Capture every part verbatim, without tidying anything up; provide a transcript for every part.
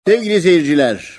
Sevgili seyirciler,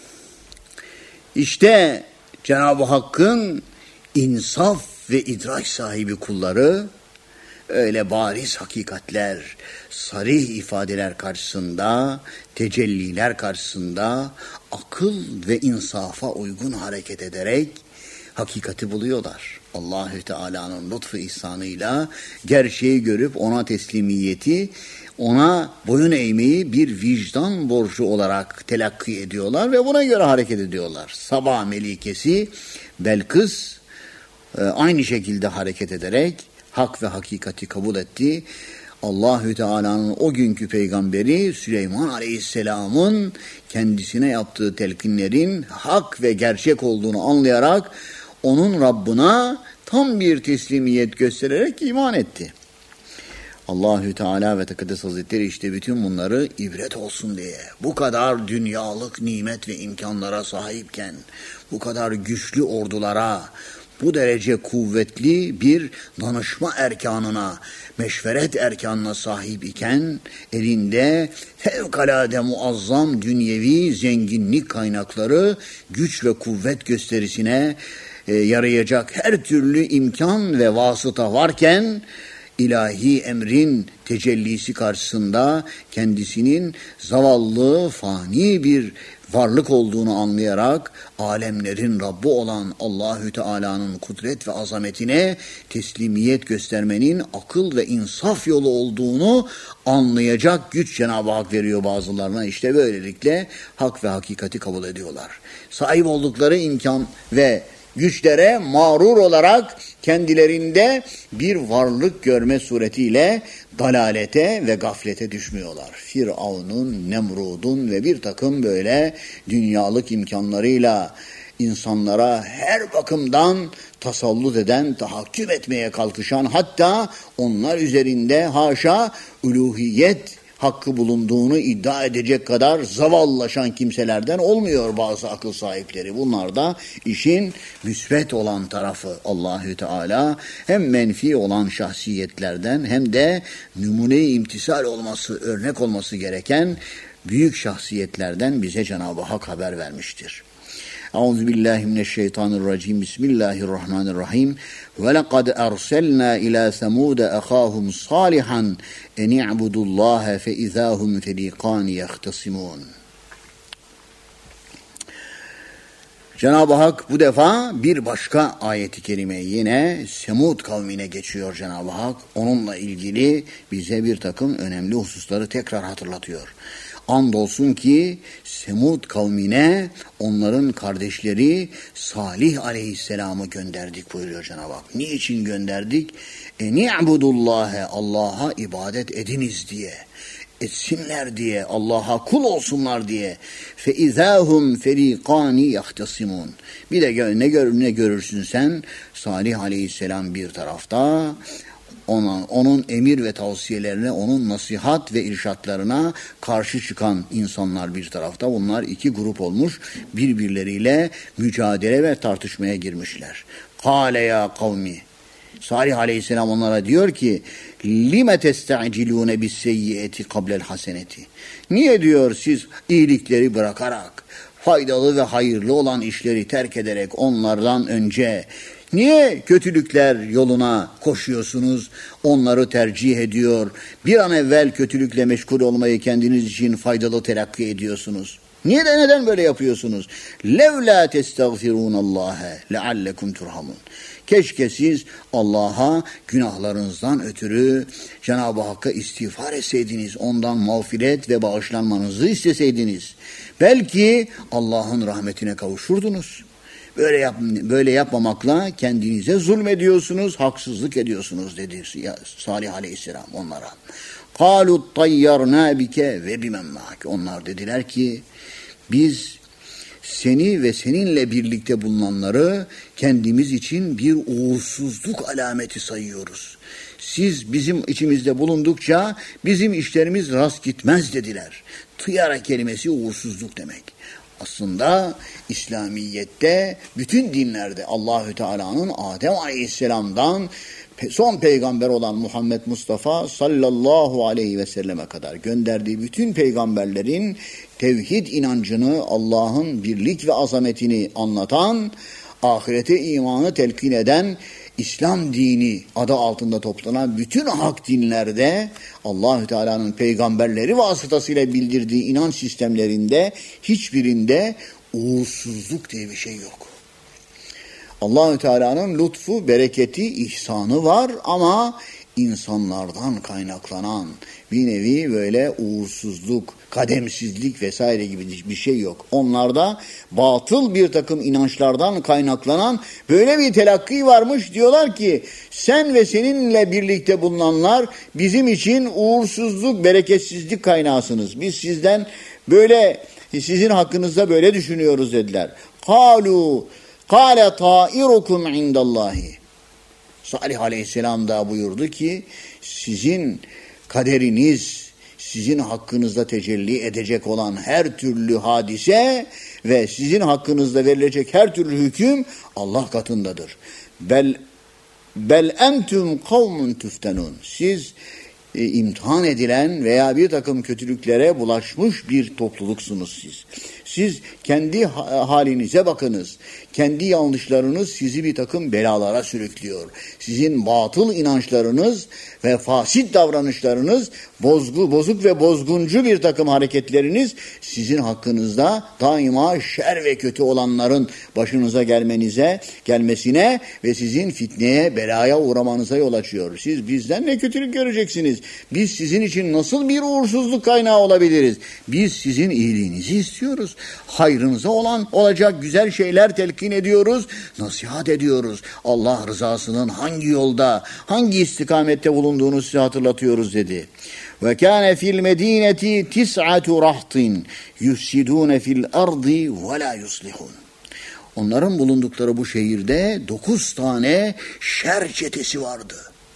işte Cenab-ı Hakk'ın insaf ve idrak sahibi kulları öyle bariz hakikatler, sarih ifadeler karşısında, tecelliler karşısında akıl ve insafa uygun hareket ederek hakikati buluyorlar. Allahü Teala'nın lütfu ihsanıyla gerçeği görüp ona teslimiyeti, ona boyun eğmeyi bir vicdan borcu olarak telakki ediyorlar ve buna göre hareket ediyorlar. Sabah melikesi Belkıs e, aynı şekilde hareket ederek hak ve hakikati kabul etti. Allahü Teala'nın o günkü peygamberi Süleyman Aleyhisselam'ın kendisine yaptığı telkinlerin hak ve gerçek olduğunu anlayarak onun Rabbına tam bir teslimiyet göstererek iman etti. Allahü Teala ve Tekaddes Hazretleri işte bütün bunları ibret olsun diye, bu kadar dünyalık nimet ve imkanlara sahipken, bu kadar güçlü ordulara, bu derece kuvvetli bir danışma erkanına, meşveret erkanına sahip iken, elinde fevkalade muazzam dünyevi zenginlik kaynakları, güç ve kuvvet gösterisine e, yarayacak her türlü imkan ve vasıta varken, ilahi emrin tecellisi karşısında kendisinin zavallı, fani bir varlık olduğunu anlayarak alemlerin Rabbi olan Allahü Teala'nın kudret ve azametine teslimiyet göstermenin akıl ve insaf yolu olduğunu anlayacak güç Cenab-ı Hak veriyor bazılarına. İşte böylelikle hak ve hakikati kabul ediyorlar. Sahip oldukları imkan ve güçlere mağrur olarak kendilerinde bir varlık görme suretiyle dalalete ve gaflete düşmüyorlar. Firavun'un, Nemrud'un ve bir takım böyle dünyalık imkanlarıyla insanlara her bakımdan tasallut eden, tahakküm etmeye kalkışan, hatta onlar üzerinde haşa uluhiyet hakkı bulunduğunu iddia edecek kadar zavallılaşan kimselerden olmuyor bazı akıl sahipleri. Bunlar da işin müsbet olan tarafı. Allahü Teala hem menfi olan şahsiyetlerden hem de numune-i imtisal olması, örnek olması gereken büyük şahsiyetlerden bize Cenab-ı Hak haber vermiştir. Euzubillahimineşşeytanirracim. Bismillahirrahmanirrahim. Ve lekad erselna ila semude ehahum salihan en i'budullaha fe izahum feriqan yahtasimun. Cenab-ı Hak bu defa bir başka ayeti kerime yine Semud kavmine geçiyor Cenab-ı Hak. Onunla ilgili bize bir takım önemli hususları tekrar hatırlatıyor. Andolsun ki Semud kavmine onların kardeşleri Salih Aleyhisselam'ı gönderdik buyuruyor Cenab-ı Hak. Niçin gönderdik? E ni'budullâhe, Allah'a ibadet ediniz diye, etsinler diye, Allah'a kul olsunlar diye. Fe izahum ferikani yahtasimun. Bir de ne, gör, ne görürsün sen? Salih Aleyhisselam bir tarafta, Ona, onun emir ve tavsiyelerine, onun nasihat ve irşatlarına karşı çıkan insanlar bir tarafta. Bunlar iki grup olmuş, birbirleriyle mücadele ve tartışmaya girmişler. Kâle ya kavmi. Salih Aleyhisselam onlara diyor ki, lime testa'cilûne bis-seyyi'eti kablel haseneti. Niye diyor siz iyilikleri bırakarak, faydalı ve hayırlı olan işleri terk ederek onlardan önce niye kötülükler yoluna koşuyorsunuz, onları tercih ediyor, bir an evvel kötülükle meşgul olmayı kendiniz için faydalı telakki ediyorsunuz? Niye de neden böyle yapıyorsunuz? Levlâ testağfirûnallâhe leallekum turhamun. Keşke siz Allah'a günahlarınızdan ötürü Cenab-ı Hakk'a istiğfar etseydiniz, ondan mağfiret ve bağışlanmanızı isteseydiniz. Belki Allah'ın rahmetine kavuşurdunuz. Böyle yap, böyle yapmamakla kendinize zulmediyorsunuz, haksızlık ediyorsunuz dedi Salih Aleyhisselam onlara. قَالُوا طَيَّرْنَا بِكَ وَبِمَنْ مَعَكَ. Onlar dediler ki biz seni ve seninle birlikte bulunanları kendimiz için bir uğursuzluk alameti sayıyoruz. Siz bizim içimizde bulundukça bizim işlerimiz rast gitmez dediler. Tıyara kelimesi uğursuzluk demek. Aslında İslamiyet'te bütün dinlerde Allahü Teala'nın Adem Aleyhisselam'dan son peygamber olan Muhammed Mustafa sallallahu aleyhi ve selleme kadar gönderdiği bütün peygamberlerin tevhid inancını, Allah'ın birlik ve azametini anlatan, ahirete imanı telkin eden, İslam dini adı altında toplanan bütün hak dinlerde Allahü Teala'nın peygamberleri vasıtasıyla bildirdiği inanç sistemlerinde hiçbirinde uğursuzluk diye bir şey yok. Allahü Teala'nın lütfu, bereketi, ihsanı var ama insanlardan kaynaklanan bir nevi böyle uğursuzluk, kademsizlik vesaire gibi bir şey yok. Onlarda batıl bir takım inançlardan kaynaklanan böyle bir telakki varmış. Diyorlar ki sen ve seninle birlikte bulunanlar bizim için uğursuzluk, bereketsizlik kaynağısınız. Biz sizden böyle, sizin hakkınızda böyle düşünüyoruz dediler. Kalu kâle tâirukum indallahi. Salih Aleyhisselam da buyurdu ki sizin kaderiniz, sizin hakkınızda tecelli edecek olan her türlü hadise ve sizin hakkınızda verilecek her türlü hüküm Allah katındadır. Bel bel entum kavmun tuftenun. Siz e, imtihan edilen veya bir takım kötülüklere bulaşmış bir topluluksunuz siz. Siz kendi halinize bakınız. Kendi yanlışlarınız sizi bir takım belalara sürüklüyor. Sizin batıl inançlarınız ve fasit davranışlarınız, bozgu, bozuk ve bozguncu bir takım hareketleriniz sizin hakkınızda daima şer ve kötü olanların başınıza gelmenize, gelmesine ve sizin fitneye, belaya uğramanıza yol açıyor. Siz bizden ne kötülük göreceksiniz? Biz sizin için nasıl bir uğursuzluk kaynağı olabiliriz? Biz sizin iyiliğinizi istiyoruz. Hayrınıza olan olacak güzel şeyler telkin ediyoruz, nasihat ediyoruz. Allah rızasının hangi yolda, hangi istikamette bulunduğunu size hatırlatıyoruz dedi. Ve kâne fil medîneti tis'atu rahtin yufsidûne fil ardi ve lâ yuslihûn. Onların bulundukları bu şehirde dokuz tane şer çetesi vardı.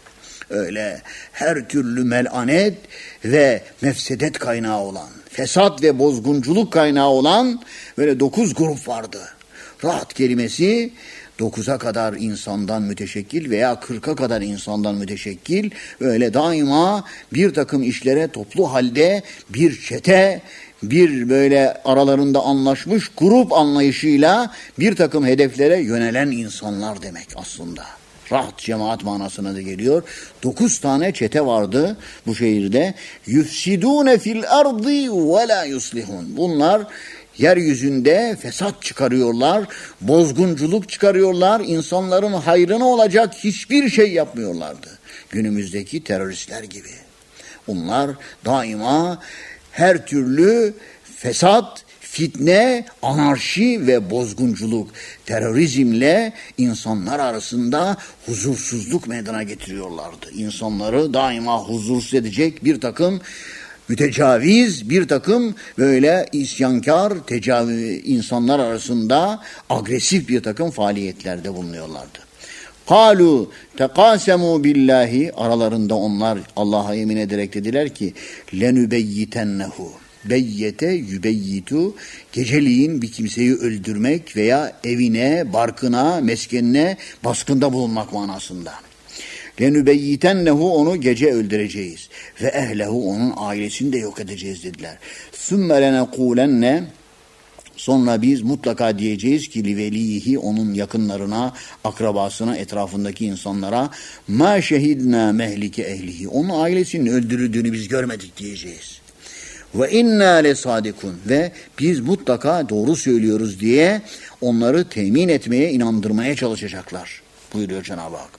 Öyle her türlü melanet ve mefsedet kaynağı olan, fesat ve bozgunculuk kaynağı olan böyle dokuz grup vardı. Rahat kelimesi dokuza kadar insandan müteşekkil veya kırka kadar insandan müteşekkil, öyle daima bir takım işlere toplu halde bir çete, bir böyle aralarında anlaşmış grup anlayışıyla bir takım hedeflere yönelen insanlar demek aslında. Rahat cemaat manasına da geliyor. Dokuz tane çete vardı bu şehirde. Yufsidûne fil ardi ve la yuslihun. Bunlar yeryüzünde fesat çıkarıyorlar, bozgunculuk çıkarıyorlar, insanların hayrına olacak hiçbir şey yapmıyorlardı. Günümüzdeki teröristler gibi. Bunlar daima her türlü fesat, fitne, anarşi ve bozgunculuk, terörizmle insanlar arasında huzursuzluk meydana getiriyorlardı. İnsanları daima huzursuz edecek bir takım mütecaviz, bir takım böyle isyankar, tecaviz insanlar arasında agresif bir takım faaliyetlerde bulunuyorlardı. Kalu tekasemu billahi, aralarında onlar Allah'a yemin ederek dediler ki lenübeyyitennehu. Beyyete yübeyyitu, geceliğin bir kimseyi öldürmek veya evine, barkına, meskenine baskında bulunmak manasında. Lenübeyyitennehu, onu gece öldüreceğiz ve ehlehu, onun ailesini de yok edeceğiz dediler. Sümme lenekûlenne, sonra biz mutlaka diyeceğiz ki livelihi, onun yakınlarına, akrabasına, etrafındaki insanlara ma şehidna mehlike ehlihi, onun ailesinin öldürüldüğünü biz görmedik diyeceğiz. Ve inna lesadikun, ve biz mutlaka doğru söylüyoruz diye onları temin etmeye, inandırmaya çalışacaklar buyuruyor Cenab-ı Hak.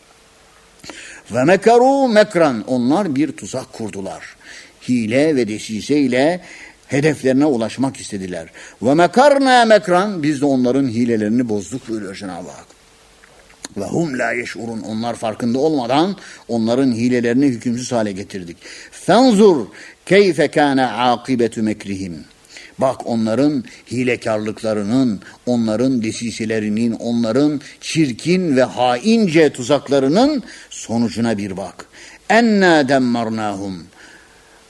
Ve mekaru mekran, onlar bir tuzak kurdular. Hile ve desiseyle hedeflerine ulaşmak istediler. Ve mekarna mekran, biz de onların hilelerini bozduk buyuruyor Cenab-ı Hak. Ve hum la yeş'urun, onlar farkında olmadan onların hilelerini hükümsüz hale getirdik. Fenzur keyfe kâne âkibetu mekrihim. Bak onların hilekarlıklarının, onların desiselerinin, onların çirkin ve haince tuzaklarının sonucuna bir bak. Ennâ demmarnâhum.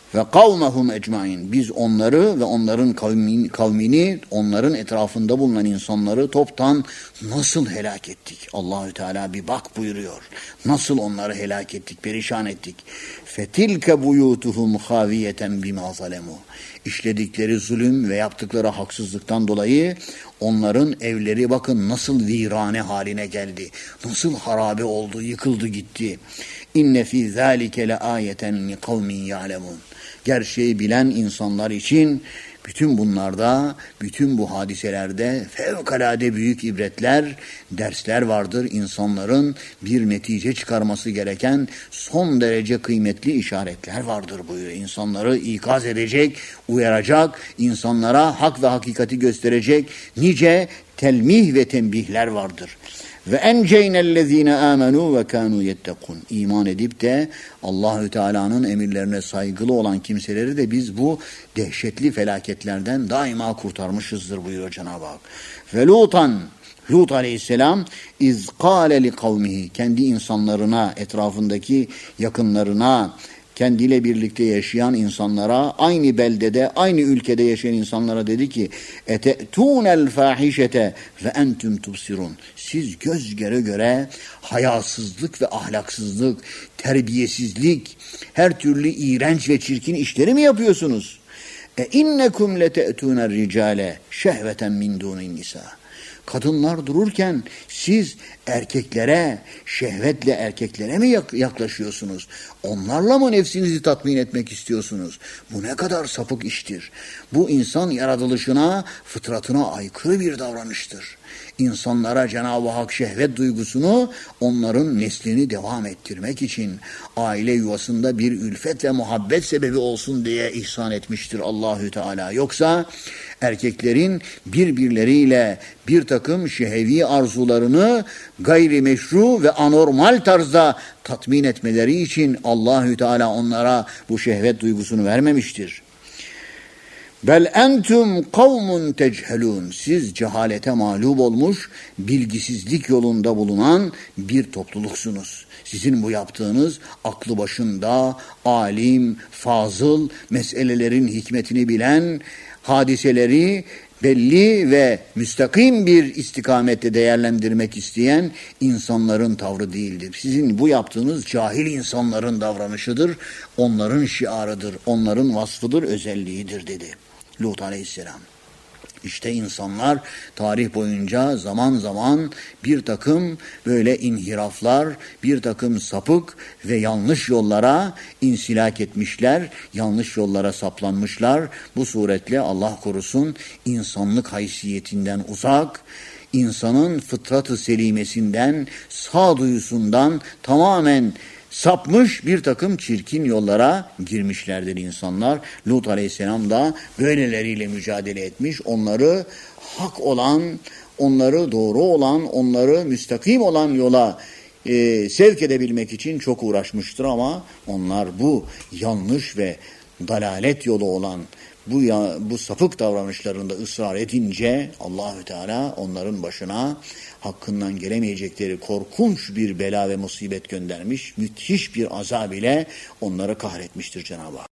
ve kavmehum ecmaîn. Biz onları ve onların kavmini, kavmini, onların etrafında bulunan insanları toptan nasıl helak ettik? Allahü Teala bir bak buyuruyor. Nasıl onları helak ettik, perişan ettik? Fetilke buyutuhum haviyeten bima zalemu. İşledikleri zulüm ve yaptıkları haksızlıktan dolayı onların evleri bakın nasıl virane haline geldi. Nasıl harabe oldu, yıkıldı gitti. İnne fî zâlike le âyeten li kavmin ya'lemun. Gerçeği bilen insanlar için bütün bunlarda, bütün bu hadiselerde fevkalade büyük ibretler, dersler vardır. İnsanların bir netice çıkarması gereken son derece kıymetli işaretler vardır buyuruyor. İnsanları ikaz edecek, uyaracak, insanlara hak ve hakikati gösterecek nice telmih ve tembihler vardır. Ve enceynellezine amenu ve kanu yettekun. İman edip de Allahü Teala'nın emirlerine saygılı olan kimseleri de biz bu dehşetli felaketlerden daima kurtarmışızdır buyuruyor Cenab-ı Hak. Ve Lutan, Lut aleyhisselam iz kâle li kavmihi, kendi insanlarına, etrafındaki yakınlarına, kendiyle birlikte yaşayan insanlara, aynı beldede, aynı ülkede yaşayan insanlara dedi ki: "Ete'tûnel fâhişete ve entüm tubsirun." Siz göz göre göre hayasızlık ve ahlaksızlık, terbiyesizlik, her türlü iğrenç ve çirkin işleri mi yapıyorsunuz? E innekum lete'tûner ricale şehveten min dûnin nisa. Kadınlar dururken siz erkeklere, şehvetle erkeklere mi yaklaşıyorsunuz? Onlarla mı nefsinizi tatmin etmek istiyorsunuz? Bu ne kadar sapık iştir. Bu insan yaratılışına, fıtratına aykırı bir davranıştır. İnsanlara Cenab-ı Hak şehvet duygusunu onların neslini devam ettirmek için aile yuvasında bir ülfet ve muhabbet sebebi olsun diye ihsan etmiştir Allahü Teala. Yoksa erkeklerin birbirleriyle bir takım şehvi arzularını gayrimeşru ve anormal tarzda tatmin etmeleri için Allahü Teala onlara bu şehvet duygusunu vermemiştir. Bel entum kavmun techelun. Siz cehalete mağlup olmuş, bilgisizlik yolunda bulunan bir topluluksunuz. Sizin bu yaptığınız aklı başında, alim, fazıl, meselelerin hikmetini bilen, hadiseleri belli ve müstakim bir istikamette değerlendirmek isteyen insanların tavrı değildir. Sizin bu yaptığınız cahil insanların davranışıdır, onların şiarıdır, onların vasfıdır, özelliğidir dedi Lut aleyhisselam. İşte insanlar tarih boyunca zaman zaman bir takım böyle inhiraflar, bir takım sapık ve yanlış yollara insilak etmişler, yanlış yollara saplanmışlar. Bu suretle Allah korusun insanlık haysiyetinden uzak, insanın fıtrat-ı selimesinden, sağduyusundan tamamen sapmış bir takım çirkin yollara girmişlerdir insanlar. Lut aleyhisselam da böyleleriyle mücadele etmiş. Onları hak olan, onları doğru olan, onları müstakim olan yola e, sevk edebilmek için çok uğraşmıştır ama onlar bu yanlış ve dalalet yolu olan bu ya, bu sapık davranışlarında ısrar edince Allahü Teala onların başına hakkından gelemeyecekleri korkunç bir bela ve musibet göndermiş, müthiş bir azab ile onları kahretmiştir Cenab-ı Hak.